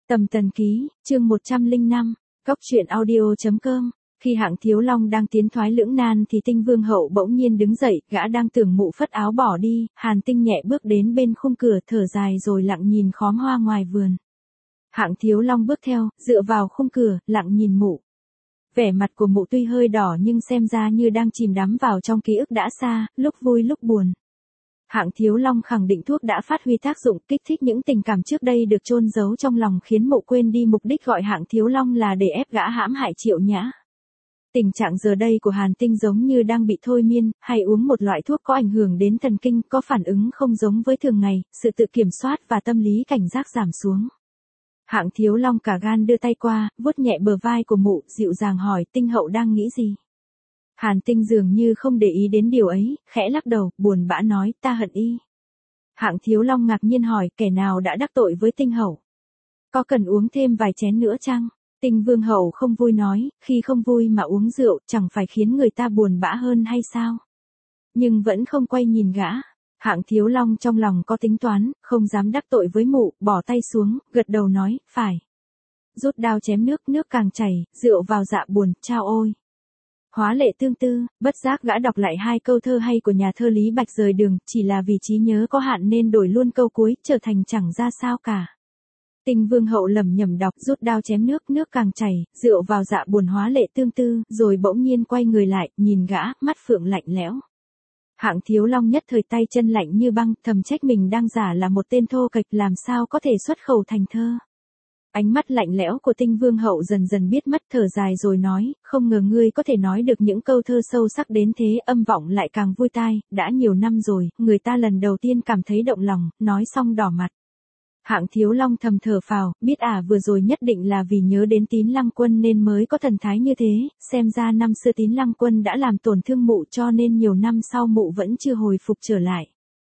Tầm Tần Ký, chương 105, Cóc truyện audio.com. Khi Hạng Thiếu Long đang tiến thoái lưỡng nan thì Tinh Vương Hậu bỗng nhiên đứng dậy, gã đang tưởng mụ phất áo bỏ đi, Hàn Tinh nhẹ bước đến bên khung cửa thở dài rồi lặng nhìn khóm hoa ngoài vườn. Hạng Thiếu Long bước theo, dựa vào khung cửa, lặng nhìn mụ. Vẻ mặt của mụ tuy hơi đỏ nhưng xem ra như đang chìm đắm vào trong ký ức đã xa, lúc vui lúc buồn. Hạng Thiếu Long khẳng định thuốc đã phát huy tác dụng kích thích những tình cảm trước đây được chôn giấu trong lòng khiến mụ quên đi mục đích gọi Hạng Thiếu Long là để ép gã hãm hại Triệu Nhã. Tình trạng giờ đây của Hàn Tinh giống như đang bị thôi miên, hay uống một loại thuốc có ảnh hưởng đến thần kinh, có phản ứng không giống với thường ngày, sự tự kiểm soát và tâm lý cảnh giác giảm xuống. Hạng Thiếu Long cả gan đưa tay qua, vuốt nhẹ bờ vai của mụ, dịu dàng hỏi Tinh Hậu đang nghĩ gì. Hàn Tinh dường như không để ý đến điều ấy, khẽ lắc đầu, buồn bã nói, ta hận y. Hạng Thiếu Long ngạc nhiên hỏi, kẻ nào đã đắc tội với Tinh Hậu? Có cần uống thêm vài chén nữa chăng? Tinh Vương Hậu không vui nói, khi không vui mà uống rượu, chẳng phải khiến người ta buồn bã hơn hay sao? Nhưng vẫn không quay nhìn gã. Hạng Thiếu Long trong lòng có tính toán, không dám đắc tội với mụ, bỏ tay xuống, gật đầu nói, phải. Rút đao chém nước, nước càng chảy, rượu vào dạ buồn, chao ôi. Hóa lệ tương tư, bất giác gã đọc lại hai câu thơ hay của nhà thơ Lý Bạch rời đường, chỉ là vì trí nhớ có hạn nên đổi luôn câu cuối, trở thành chẳng ra sao cả. Tinh Vương Hậu lẩm nhẩm đọc, rút đao chém nước, nước càng chảy, rượu vào dạ buồn hóa lệ tương tư, rồi bỗng nhiên quay người lại, nhìn gã, mắt phượng lạnh lẽo. Hạng Thiếu Long nhất thời tay chân lạnh như băng, thầm trách mình đang giả là một tên thô kệch làm sao có thể xuất khẩu thành thơ. Ánh mắt lạnh lẽo của Tinh Vương Hậu dần dần biết mất, thở dài rồi nói, không ngờ ngươi có thể nói được những câu thơ sâu sắc đến thế, âm vọng lại càng vui tai, đã nhiều năm rồi, người ta lần đầu tiên cảm thấy động lòng, nói xong đỏ mặt. Hạng Thiếu Long thầm thở phào, biết vừa rồi nhất định là vì nhớ đến Tín Lăng Quân nên mới có thần thái như thế, xem ra năm xưa Tín Lăng Quân đã làm tổn thương mụ cho nên nhiều năm sau mụ vẫn chưa hồi phục trở lại.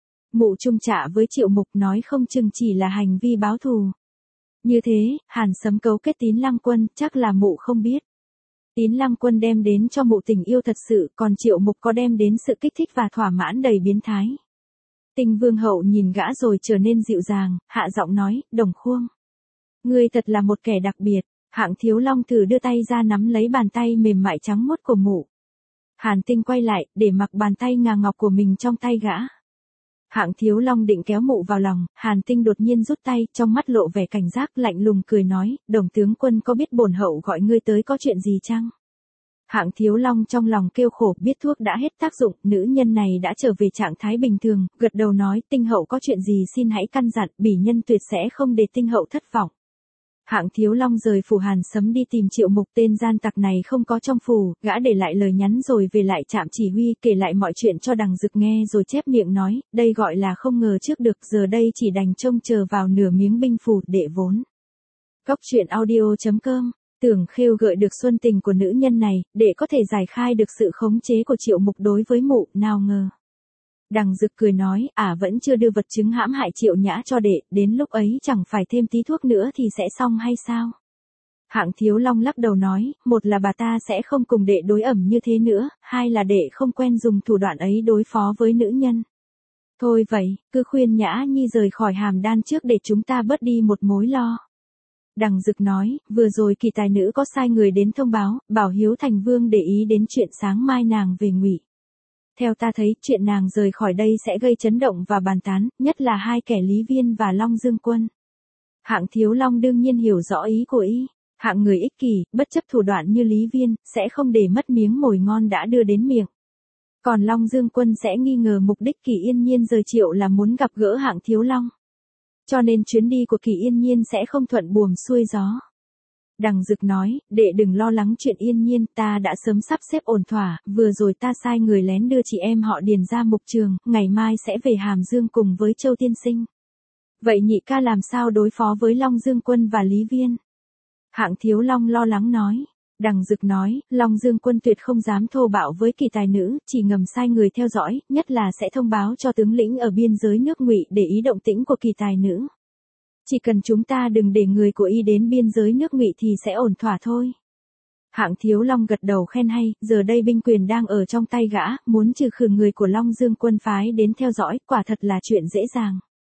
Mụ chung trả với Triệu Mục nói không chừng chỉ là hành vi báo thù. Như thế, Hàn Sấm cấu kết Tín Lăng Quân, chắc là mụ không biết. Tín Lăng Quân đem đến cho mụ tình yêu thật sự, còn Triệu Mục có đem đến sự kích thích và thỏa mãn đầy biến thái. Tinh Vương Hậu nhìn gã rồi trở nên dịu dàng, hạ giọng nói, Đồng Khuông. Ngươi thật là một kẻ đặc biệt. Hạng Thiếu Long thử đưa tay ra nắm lấy bàn tay mềm mại trắng muốt của mụ. Hàn Tinh quay lại, để mặc bàn tay ngà ngọc của mình trong tay gã. Hạng Thiếu Long định kéo mụ vào lòng, Hàn Tinh đột nhiên rút tay, trong mắt lộ vẻ cảnh giác, lạnh lùng cười nói, Đồng tướng quân có biết bổn hậu gọi ngươi tới có chuyện gì chăng? Hạng Thiếu Long trong lòng kêu khổ, biết thuốc đã hết tác dụng, nữ nhân này đã trở về trạng thái bình thường, gật đầu nói, Tinh Hậu có chuyện gì xin hãy căn dặn, bỉ nhân tuyệt sẽ không để Tinh Hậu thất vọng. Hạng Thiếu Long rời phủ Hàn Sấm đi tìm Triệu Mục, tên gian tặc này không có trong phủ, gã để lại lời nhắn rồi về lại trạm chỉ huy, kể lại mọi chuyện cho Đằng Dực nghe rồi chép miệng nói, đây gọi là không ngờ trước được, giờ đây chỉ đành trông chờ vào nửa miếng binh phủ để vốn. Cóc truyện audio.com. Tưởng khêu gợi được xuân tình của nữ nhân này, để có thể giải khai được sự khống chế của Triệu Mục đối với mụ, nào ngờ. Đằng Dực cười nói, vẫn chưa đưa vật chứng hãm hại Triệu Nhã cho đệ, đến lúc ấy chẳng phải thêm tí thuốc nữa thì sẽ xong hay sao? Hạng Thiếu Long lắc đầu nói, một là bà ta sẽ không cùng đệ đối ẩm như thế nữa, hai là đệ không quen dùng thủ đoạn ấy đối phó với nữ nhân. Thôi vậy, cứ khuyên Nhã Nhi rời khỏi Hàm Đan trước để chúng ta bớt đi một mối lo. Đằng Dực nói, vừa rồi Kỳ tài nữ có sai người đến thông báo, bảo Hiếu Thành Vương để ý đến chuyện sáng mai nàng về Ngụy. Theo ta thấy, chuyện nàng rời khỏi đây sẽ gây chấn động và bàn tán, nhất là hai kẻ Lý Viên và Long Dương Quân. Hạng Thiếu Long đương nhiên hiểu rõ ý của y. Hạng người ích kỷ, bất chấp thủ đoạn như Lý Viên, sẽ không để mất miếng mồi ngon đã đưa đến miệng. Còn Long Dương Quân sẽ nghi ngờ mục đích Kỳ Yên Nhiên rời Triệu là muốn gặp gỡ Hạng Thiếu Long. Cho nên chuyến đi của Kỳ Yên Nhiên sẽ không thuận buồm xuôi gió. Đằng Dực nói, đệ đừng lo lắng chuyện Yên Nhiên, ta đã sớm sắp xếp ổn thỏa, vừa rồi ta sai người lén đưa chị em họ Điền ra mục trường, ngày mai sẽ về Hàm Dương cùng với Châu Tiên Sinh. Vậy nhị ca làm sao đối phó với Long Dương Quân và Lý Viên? Hạng Thiếu Long lo lắng nói. Đằng Dực nói, Long Dương Quân tuyệt không dám thô bạo với Kỳ tài nữ, chỉ ngầm sai người theo dõi, nhất là sẽ thông báo cho tướng lĩnh ở biên giới nước Ngụy để ý động tĩnh của Kỳ tài nữ. Chỉ cần chúng ta đừng để người của y đến biên giới nước Ngụy thì sẽ ổn thỏa thôi. Hạng Thiếu Long gật đầu khen hay, giờ đây binh quyền đang ở trong tay gã, muốn trừ khử người của Long Dương Quân phái đến theo dõi, quả thật là chuyện dễ dàng.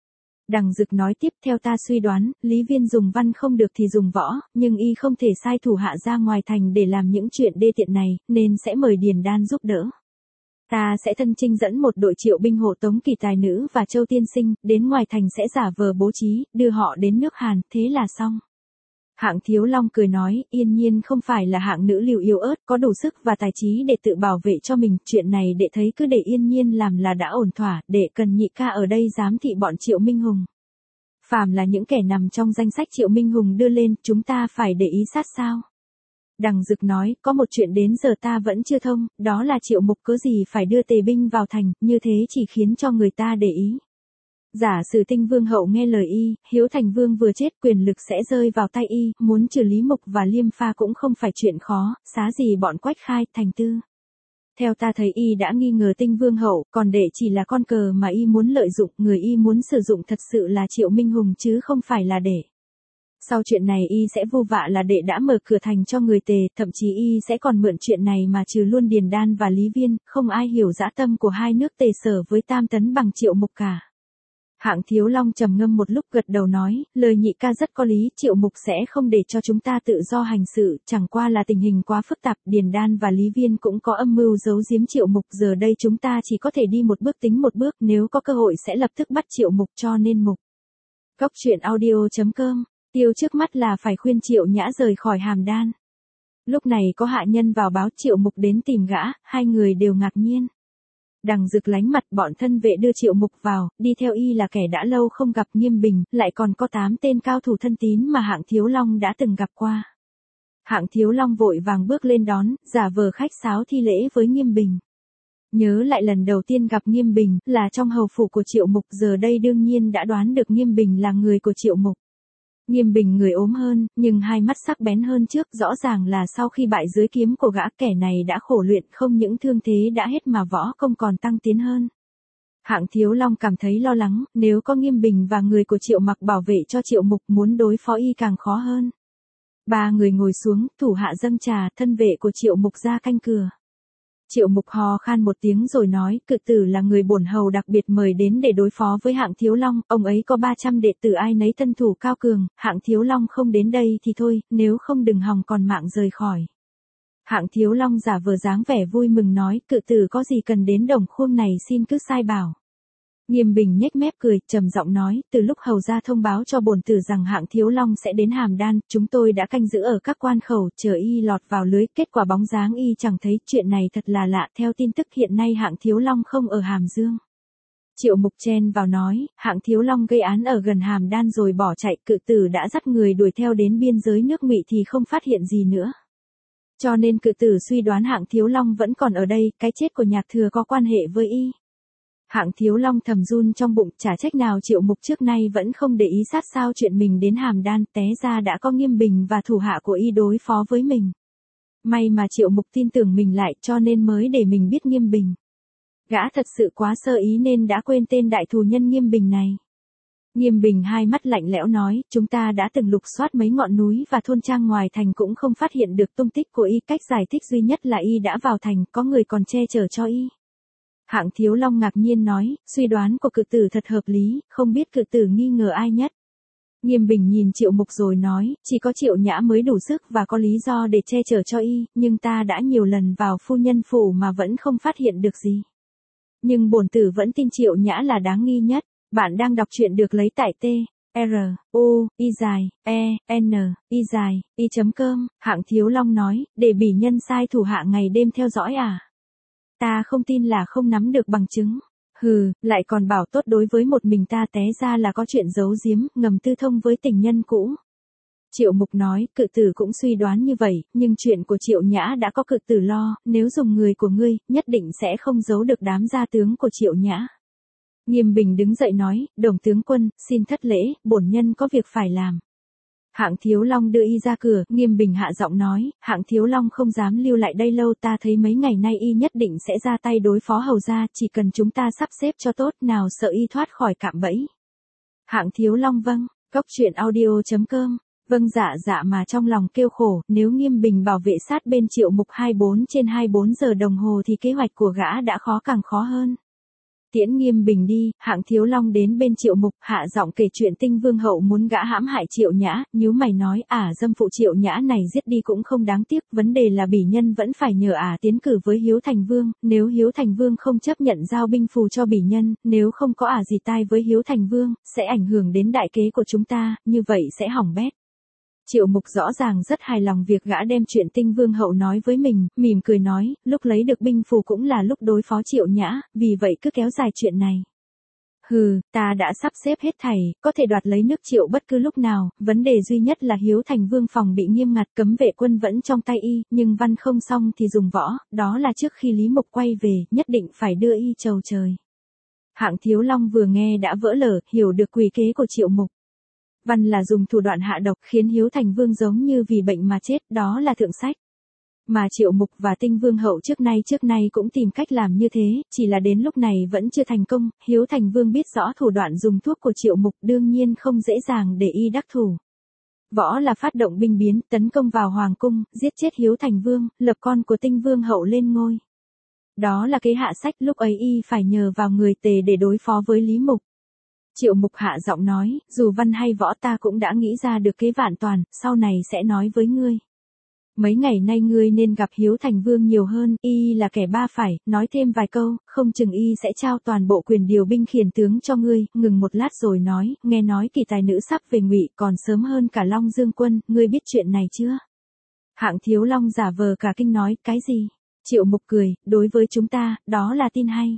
Đằng Dực nói tiếp, theo ta suy đoán, Lý Viên dùng văn không được thì dùng võ, nhưng y không thể sai thủ hạ ra ngoài thành để làm những chuyện đê tiện này, nên sẽ mời Điền Đan giúp đỡ. Ta sẽ thân chinh dẫn một đội triệu binh hộ tống Kỳ Tài Nữ và Châu Tiên Sinh, đến ngoài thành sẽ giả vờ bố trí, đưa họ đến nước Hàn, thế là xong. Hạng Thiếu Long cười nói, Yên Nhiên không phải là hạng nữ liều yếu ớt, có đủ sức và tài trí để tự bảo vệ cho mình, chuyện này đệ thấy cứ để Yên Nhiên làm là đã ổn thỏa, đệ cần nhị ca ở đây giám thị bọn Triệu Minh Hùng. Phàm là những kẻ nằm trong danh sách Triệu Minh Hùng đưa lên, chúng ta phải để ý sát sao. Đằng Dực nói, có một chuyện đến giờ ta vẫn chưa thông, đó là Triệu Mục cớ gì phải đưa tề binh vào thành, như thế chỉ khiến cho người ta để ý. Giả sử Tinh Vương hậu nghe lời y, Hiếu Thành Vương vừa chết quyền lực sẽ rơi vào tay y, muốn trừ Lý Mục và Liêm Pha cũng không phải chuyện khó, xá gì bọn Quách Khai, Thành Tư. Theo ta thấy y đã nghi ngờ Tinh Vương hậu, còn đệ chỉ là con cờ mà y muốn lợi dụng, người y muốn sử dụng thật sự là Triệu Minh Hùng chứ không phải là đệ. Sau chuyện này y sẽ vô vạ là đệ đã mở cửa thành cho người Tề, thậm chí y sẽ còn mượn chuyện này mà trừ luôn Điền Đan và Lý Viên, không ai hiểu dã tâm của hai nước Tề Sở với Tam Tấn bằng Triệu Mục cả. Hạng Thiếu Long trầm ngâm một lúc gật đầu nói, lời nhị ca rất có lý, Triệu Mục sẽ không để cho chúng ta tự do hành sự, chẳng qua là tình hình quá phức tạp, Điền Đan và Lý Viên cũng có âm mưu giấu giếm Triệu Mục, giờ đây chúng ta chỉ có thể đi một bước tính một bước, nếu có cơ hội sẽ lập tức bắt Triệu Mục cho nên mục. Góc truyện audio.com, tiêu trước mắt là phải khuyên Triệu Nhã rời khỏi Hàm Đan. Lúc này có hạ nhân vào báo Triệu Mục đến tìm gã, hai người đều ngạc nhiên. Đằng Dực lánh mặt, bọn thân vệ đưa Triệu Mục vào, đi theo y là kẻ đã lâu không gặp Nghiêm Bình, lại còn có 8 tên cao thủ thân tín mà Hạng Thiếu Long đã từng gặp qua. Hạng Thiếu Long vội vàng bước lên đón, giả vờ khách sáo thi lễ với Nghiêm Bình. Nhớ lại lần đầu tiên gặp Nghiêm Bình, là trong hầu phủ của Triệu Mục, giờ đây đương nhiên đã đoán được Nghiêm Bình là người của Triệu Mục. Nghiêm Bình người ốm hơn, nhưng hai mắt sắc bén hơn trước, rõ ràng là sau khi bại dưới kiếm của gã, kẻ này đã khổ luyện, không những thương thế đã hết mà võ công còn tăng tiến hơn. Hạng Thiếu Long cảm thấy lo lắng, nếu có Nghiêm Bình và người của Triệu Mặc bảo vệ cho Triệu Mục, muốn đối phó y càng khó hơn. Ba người ngồi xuống, thủ hạ dâng trà, thân vệ của Triệu Mục ra canh cửa. Triệu Mục hò khan một tiếng rồi nói, cự tử là người bổn hầu đặc biệt mời đến để đối phó với Hạng Thiếu Long, ông ấy có 300 đệ tử ai nấy thân thủ cao cường, Hạng Thiếu Long không đến đây thì thôi, nếu không đừng hòng còn mạng rời khỏi. Hạng Thiếu Long giả vờ dáng vẻ vui mừng nói, cự tử có gì cần đến Đồng Khuông này xin cứ sai bảo. Nghiêm Bình nhếch mép cười, trầm giọng nói, từ lúc hầu gia thông báo cho bổn tử rằng Hạng Thiếu Long sẽ đến Hàm Đan, chúng tôi đã canh giữ ở các quan khẩu, chờ y lọt vào lưới, kết quả bóng dáng y chẳng thấy, chuyện này thật là lạ, theo tin tức hiện nay Hạng Thiếu Long không ở Hàm Dương. Triệu Mục chen vào nói, Hạng Thiếu Long gây án ở gần Hàm Đan rồi bỏ chạy, cự tử đã dắt người đuổi theo đến biên giới nước Ngụy thì không phát hiện gì nữa. Cho nên cự tử suy đoán Hạng Thiếu Long vẫn còn ở đây, cái chết của Nhạc Thừa có quan hệ với y. Hạng Thiếu Long thầm run trong bụng, chả trách nào Triệu Mục trước nay vẫn không để ý sát sao chuyện mình đến Hàm Đan, té ra đã có Nghiêm Bình và thủ hạ của y đối phó với mình. May mà Triệu Mục tin tưởng mình lại, cho nên mới để mình biết Nghiêm Bình. Gã thật sự quá sơ ý nên đã quên tên đại thù nhân Nghiêm Bình này. Nghiêm Bình hai mắt lạnh lẽo nói, chúng ta đã từng lục soát mấy ngọn núi và thôn trang ngoài thành cũng không phát hiện được tung tích của y, cách giải thích duy nhất là y đã vào thành, có người còn che chở cho y. Hạng Thiếu Long ngạc nhiên nói, suy đoán của cự tử thật hợp lý, không biết cự tử nghi ngờ ai nhất. Nghiêm Bình nhìn Triệu Mục rồi nói, chỉ có Triệu Nhã mới đủ sức và có lý do để che chở cho y, nhưng ta đã nhiều lần vào phu nhân phủ mà vẫn không phát hiện được gì. Nhưng bổn tử vẫn tin Triệu Nhã là đáng nghi nhất. Bạn đang đọc truyện được lấy tại t-r-u-i-n-i-c-om. Hạng Thiếu Long nói, để bỉ nhân sai thủ hạ ngày đêm theo dõi à? Ta không tin là không nắm được bằng chứng. Hừ, lại còn bảo tốt đối với một mình ta, té ra là có chuyện giấu giếm, ngầm tư thông với tình nhân cũ. Triệu Mục nói, cự tử cũng suy đoán như vậy, nhưng chuyện của Triệu Nhã đã có cự tử lo, nếu dùng người của ngươi, nhất định sẽ không giấu được đám gia tướng của Triệu Nhã. Nghiêm Bình đứng dậy nói, Đồng tướng quân, xin thất lễ, bổn nhân có việc phải làm. Hạng Thiếu Long đưa y ra cửa, Nghiêm Bình hạ giọng nói, Hạng Thiếu Long không dám lưu lại đây lâu, ta thấy mấy ngày nay y nhất định sẽ ra tay đối phó hầu gia, chỉ cần chúng ta sắp xếp cho tốt, nào sợ y thoát khỏi cạm bẫy. Hạng Thiếu Long vâng, góc truyện audio.com, vâng dạ mà trong lòng kêu khổ, nếu Nghiêm Bình bảo vệ sát bên Triệu Mục 24/24 giờ đồng hồ thì kế hoạch của gã đã khó càng khó hơn. Tiễn Nghiêm Bình đi, Hạng Thiếu Long đến bên Triệu Mục, hạ giọng kể chuyện Tinh Vương hậu muốn gã hãm hại Triệu Nhã, nhíu mày nói, dâm phụ Triệu Nhã này giết đi cũng không đáng tiếc, vấn đề là bỉ nhân vẫn phải nhờ tiến cử với Hiếu Thành Vương, nếu Hiếu Thành Vương không chấp nhận giao binh phù cho bỉ nhân, nếu không có gì tai với Hiếu Thành Vương, sẽ ảnh hưởng đến đại kế của chúng ta, như vậy sẽ hỏng bét. Triệu Mục rõ ràng rất hài lòng việc gã đem chuyện Tinh Vương hậu nói với mình, mỉm cười nói, lúc lấy được binh phù cũng là lúc đối phó Triệu Nhã, vì vậy cứ kéo dài chuyện này. Hừ, ta đã sắp xếp hết thảy, có thể đoạt lấy nước Triệu bất cứ lúc nào, vấn đề duy nhất là Hiếu Thành Vương phòng bị nghiêm ngặt, cấm vệ quân vẫn trong tay y, nhưng văn không xong thì dùng võ, đó là trước khi Lý Mục quay về, nhất định phải đưa y chầu trời. Hạng Thiếu Long vừa nghe đã vỡ lở, hiểu được quỷ kế của Triệu Mục. Văn là dùng thủ đoạn hạ độc khiến Hiếu Thành Vương giống như vì bệnh mà chết, đó là thượng sách. Mà Triệu Mục và Tinh Vương hậu trước nay cũng tìm cách làm như thế, chỉ là đến lúc này vẫn chưa thành công, Hiếu Thành Vương biết rõ thủ đoạn dùng thuốc của Triệu Mục đương nhiên không dễ dàng để y đắc thủ. Võ là phát động binh biến, tấn công vào Hoàng cung, giết chết Hiếu Thành Vương, lập con của Tinh Vương hậu lên ngôi. Đó là kế hạ sách, lúc ấy y phải nhờ vào người Tề để đối phó với Lý Mục. Triệu Mục hạ giọng nói, dù văn hay võ ta cũng đã nghĩ ra được kế vạn toàn, sau này sẽ nói với ngươi. Mấy ngày nay ngươi nên gặp Hiếu Thành Vương nhiều hơn, y là kẻ ba phải, nói thêm vài câu, không chừng y sẽ trao toàn bộ quyền điều binh khiển tướng cho ngươi, ngừng một lát rồi nói, nghe nói kỳ tài nữ sắp về Ngụy, còn sớm hơn cả Long Dương quân, ngươi biết chuyện này chưa? Hạng Thiếu Long giả vờ cả kinh nói, cái gì? Triệu Mục cười, đối với chúng ta, đó là tin hay.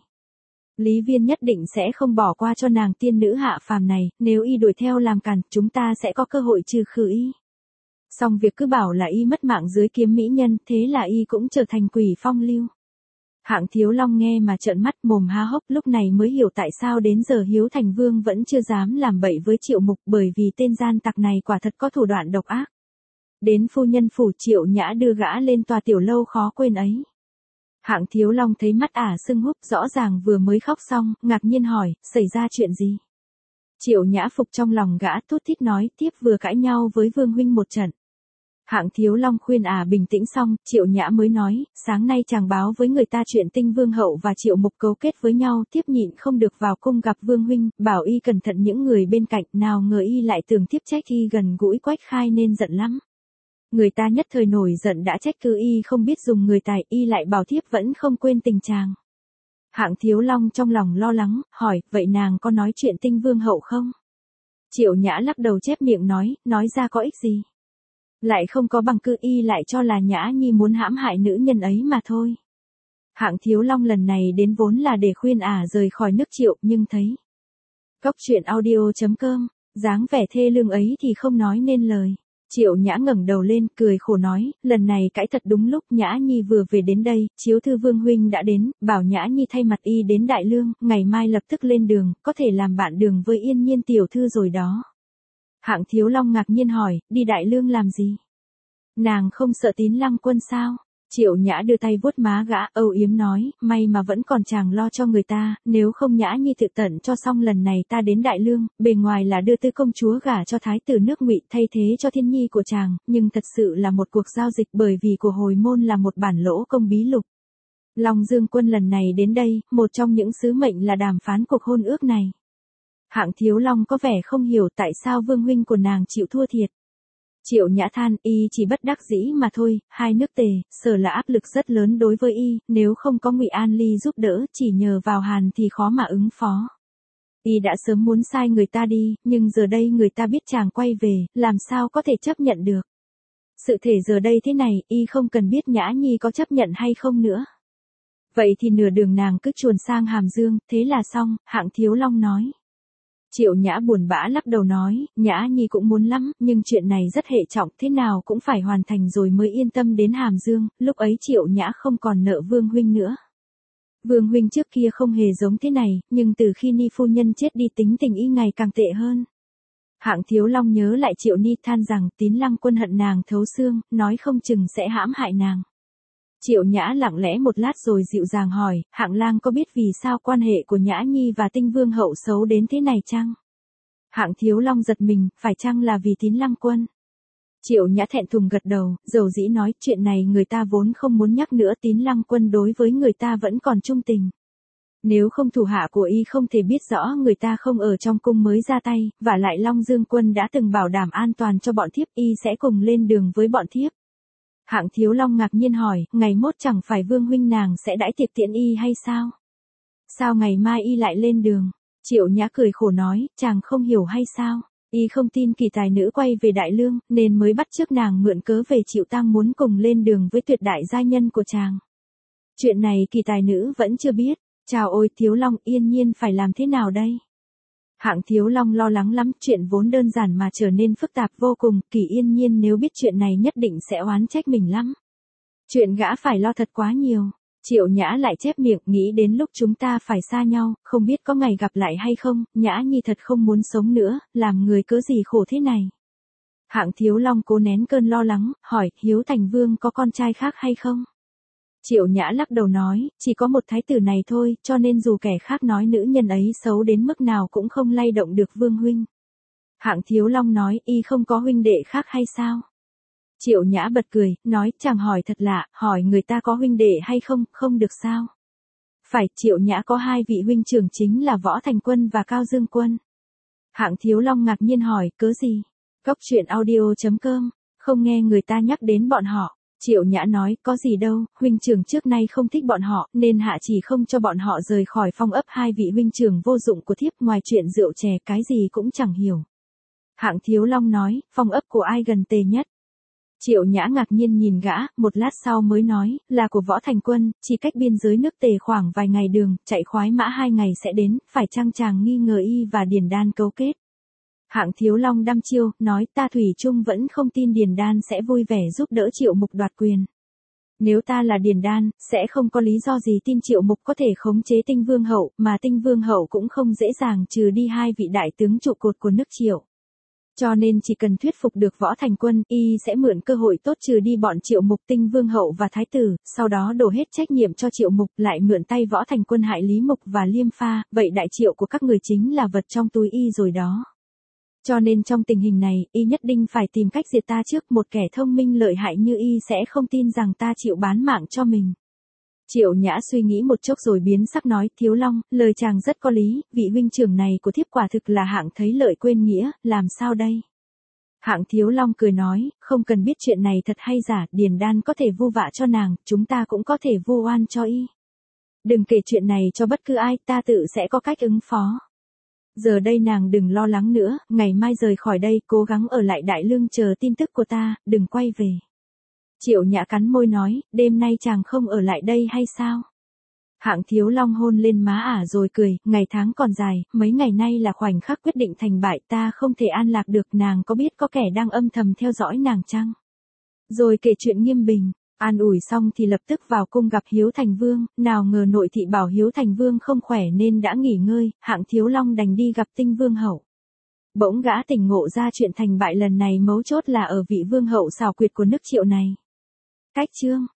Lý Viên nhất định sẽ không bỏ qua cho nàng tiên nữ hạ phàm này, nếu y đuổi theo làm cản, chúng ta sẽ có cơ hội trừ khử y. Xong việc cứ bảo là y mất mạng dưới kiếm mỹ nhân, thế là y cũng trở thành quỷ phong lưu. Hạng Thiếu Long nghe mà trợn mắt mồm há hốc, lúc này mới hiểu tại sao đến giờ Hiếu Thành Vương vẫn chưa dám làm bậy với Triệu Mục, bởi vì tên gian tặc này quả thật có thủ đoạn độc ác. Đến phu nhân phủ, Triệu Nhã đưa gã lên tòa tiểu lâu khó quên ấy. Hạng Thiếu Long thấy mắt sưng húp, rõ ràng vừa mới khóc xong, ngạc nhiên hỏi, xảy ra chuyện gì? Triệu Nhã phục trong lòng gã, thút thít nói, tiếp vừa cãi nhau với Vương huynh một trận. Hạng Thiếu Long khuyên bình tĩnh xong, Triệu Nhã mới nói, sáng nay chàng báo với người ta chuyện Tinh Vương hậu và Triệu Mục cấu kết với nhau, tiếp nhịn không được vào cung gặp Vương huynh, bảo y cẩn thận những người bên cạnh, nào ngờ y lại tưởng tiếp trách y gần gũi Quách Khai nên giận lắm. Người ta nhất thời nổi giận đã trách cứ y không biết dùng người tài, y lại bảo thiếp vẫn không quên tình chàng. Hạng Thiếu Long trong lòng lo lắng, hỏi, vậy nàng có nói chuyện Tinh Vương hậu không? Triệu Nhã lắc đầu chép miệng nói ra có ích gì? Lại không có bằng cứ, y lại cho là Nhã Nhi muốn hãm hại nữ nhân ấy mà thôi. Hạng Thiếu Long lần này đến vốn là để khuyên rời khỏi nước Triệu, nhưng thấy Cốc truyện audio.com, dáng vẻ thê lương ấy thì không nói nên lời. Triệu Nhã ngẩng đầu lên, cười khổ nói, lần này cãi thật đúng lúc, Nhã Nhi vừa về đến đây, chiếu thư Vương huynh đã đến, bảo Nhã Nhi thay mặt y đến Đại Lương, ngày mai lập tức lên đường, có thể làm bạn đường với Yên Nhiên tiểu thư rồi đó. Hạng Thiếu Long ngạc nhiên hỏi, đi Đại Lương làm gì? Nàng không sợ Tín Lăng quân sao? Triệu Nhã đưa tay vuốt má gã, âu yếm nói, may mà vẫn còn chàng lo cho người ta, nếu không Nhã Nhi tự tận cho xong lần này ta đến Đại Lương, bề ngoài là đưa tư công chúa gả cho thái tử nước Ngụy thay thế cho thiên nhi của chàng, nhưng thật sự là một cuộc giao dịch, bởi vì của hồi môn là một bản lỗ công bí lục. Long Dương quân lần này đến đây, một trong những sứ mệnh là đàm phán cuộc hôn ước này. Hạng Thiếu Long có vẻ không hiểu tại sao Vương huynh của nàng chịu thua thiệt. Triệu Nhã than, y chỉ bất đắc dĩ mà thôi, hai nước Tề, Sở là áp lực rất lớn đối với y, nếu không có Ngụy An Ly giúp đỡ, chỉ nhờ vào Hàn thì khó mà ứng phó. Y đã sớm muốn sai người ta đi, nhưng giờ đây người ta biết chàng quay về, làm sao có thể chấp nhận được. Sự thể giờ đây thế này, y không cần biết Nhã Nhi có chấp nhận hay không nữa. Vậy thì nửa đường nàng cứ chuồn sang Hàm Dương, thế là xong, Hạng Thiếu Long nói. Triệu Nhã buồn bã lắc đầu nói, Nhã Nhi cũng muốn lắm, nhưng chuyện này rất hệ trọng, thế nào cũng phải hoàn thành rồi mới yên tâm đến Hàm Dương, lúc ấy Triệu Nhã không còn nợ Vương huynh nữa. Vương huynh trước kia không hề giống thế này, nhưng từ khi Ni phu nhân chết đi tính tình y ngày càng tệ hơn. Hạng Thiếu Long nhớ lại Triệu Ni than rằng Tín Lăng quân hận nàng thấu xương, nói không chừng sẽ hãm hại nàng. Triệu Nhã lặng lẽ một lát rồi dịu dàng hỏi, Hạng lang có biết vì sao quan hệ của Nhã Nhi và Tinh Vương hậu xấu đến thế này chăng? Hạng Thiếu Long giật mình, phải chăng là vì Tín Lăng quân? Triệu Nhã thẹn thùng gật đầu, dầu dĩ nói, chuyện này người ta vốn không muốn nhắc nữa, Tín Lăng quân đối với người ta vẫn còn trung tình. Nếu không thủ hạ của y không thể biết rõ người ta không ở trong cung mới ra tay, và lại Long Dương Quân đã từng bảo đảm an toàn cho bọn thiếp, y sẽ cùng lên đường với bọn thiếp. Hạng Thiếu Long ngạc nhiên hỏi, ngày mốt chẳng phải Vương huynh nàng sẽ đãi tiệc tiễn y hay sao? Sao ngày mai y lại lên đường? Triệu Nhã cười khổ nói, chàng không hiểu hay sao? Y không tin kỳ tài nữ quay về Đại Lương, nên mới bắt chước nàng mượn cớ về Triệu Tang muốn cùng lên đường với tuyệt đại gia nhân của chàng. Chuyện này kỳ tài nữ vẫn chưa biết. Chào ôi Thiếu Long, yên nhiên phải làm thế nào đây? Hạng Thiếu Long lo lắng lắm, chuyện vốn đơn giản mà trở nên phức tạp vô cùng, Kỳ yên nhiên nếu biết chuyện này nhất định sẽ oán trách mình lắm. Chuyện gã phải lo thật quá nhiều. Triệu Nhã lại chép miệng, nghĩ đến lúc chúng ta phải xa nhau, không biết có ngày gặp lại hay không, Nhã Nhi thật không muốn sống nữa, làm người cớ gì khổ thế này. Hạng Thiếu Long cố nén cơn lo lắng, hỏi, Hiếu Thành Vương có con trai khác hay không? Triệu Nhã lắc đầu nói, chỉ có một thái tử này thôi, cho nên dù kẻ khác nói nữ nhân ấy xấu đến mức nào cũng không lay động được Vương huynh. Hạng Thiếu Long nói, y không có huynh đệ khác hay sao? Triệu Nhã bật cười, nói, chàng hỏi thật lạ, hỏi người ta có huynh đệ hay không, không được sao? Phải, Triệu Nhã có hai vị huynh trưởng chính là Võ Thành Quân và Cao Dương Quân. Hạng Thiếu Long ngạc nhiên hỏi, cớ gì? Cốc truyện audio.com, không nghe người ta nhắc đến bọn họ. Triệu Nhã nói, có gì đâu, huynh trưởng trước nay không thích bọn họ, nên hạ chỉ không cho bọn họ rời khỏi phong ấp hai vị huynh trưởng vô dụng của thiếp, ngoài chuyện rượu chè cái gì cũng chẳng hiểu. Hạng Thiếu Long nói, phong ấp của ai gần Tề nhất? Triệu Nhã ngạc nhiên nhìn gã, một lát sau mới nói, là của Võ Thành Quân, chỉ cách biên giới nước Tề khoảng vài ngày đường, chạy khoái mã 2 ngày sẽ đến, phải chăng chàng nghi ngờ y và Điền Đan cấu kết? Hạng Thiếu Long đăm chiêu, nói ta thủy chung vẫn không tin Điền Đan sẽ vui vẻ giúp đỡ Triệu Mục đoạt quyền. Nếu ta là Điền Đan, sẽ không có lý do gì tin Triệu Mục có thể khống chế Tinh Vương Hậu, mà Tinh Vương Hậu cũng không dễ dàng trừ đi hai vị đại tướng trụ cột của nước Triệu. Cho nên chỉ cần thuyết phục được Võ Thành Quân, y sẽ mượn cơ hội tốt trừ đi bọn Triệu Mục, Tinh Vương Hậu và Thái tử, sau đó đổ hết trách nhiệm cho Triệu Mục, lại mượn tay Võ Thành Quân hại Lý Mục và Liêm Pha, vậy đại triệu của các người chính là vật trong túi y rồi đó. Cho nên trong tình hình này, y nhất định phải tìm cách diệt ta trước, một kẻ thông minh lợi hại như y sẽ không tin rằng ta chịu bán mạng cho mình. Triệu Nhã suy nghĩ một chốc rồi biến sắc nói, Thiếu Long, lời chàng rất có lý, vị huynh trưởng này của thiếp quả thực là hạng thấy lợi quên nghĩa, làm sao đây? Hạng Thiếu Long cười nói, không cần biết chuyện này thật hay giả, Điền Đan có thể vu vạ cho nàng, chúng ta cũng có thể vu oan cho y. Đừng kể chuyện này cho bất cứ ai, ta tự sẽ có cách ứng phó. Giờ đây nàng đừng lo lắng nữa, ngày mai rời khỏi đây, cố gắng ở lại Đại Lương chờ tin tức của ta, đừng quay về. Triệu Nhã cắn môi nói, đêm nay chàng không ở lại đây hay sao? Hạng Thiếu Long hôn lên má ả rồi cười, ngày tháng còn dài, mấy ngày nay là khoảnh khắc quyết định thành bại, ta không thể an lạc được, nàng có biết có kẻ đang âm thầm theo dõi nàng chăng? Rồi kể chuyện Nghiêm Bình. An ủi xong thì lập tức vào cung gặp Hiếu Thành Vương, nào ngờ nội thị bảo Hiếu Thành Vương không khỏe nên đã nghỉ ngơi, Hạng Thiếu Long đành đi gặp Tinh Vương Hậu. Bỗng gã tỉnh ngộ ra chuyện thành bại lần này mấu chốt là ở vị Vương Hậu xảo quyệt của nước Triệu này. Cách chương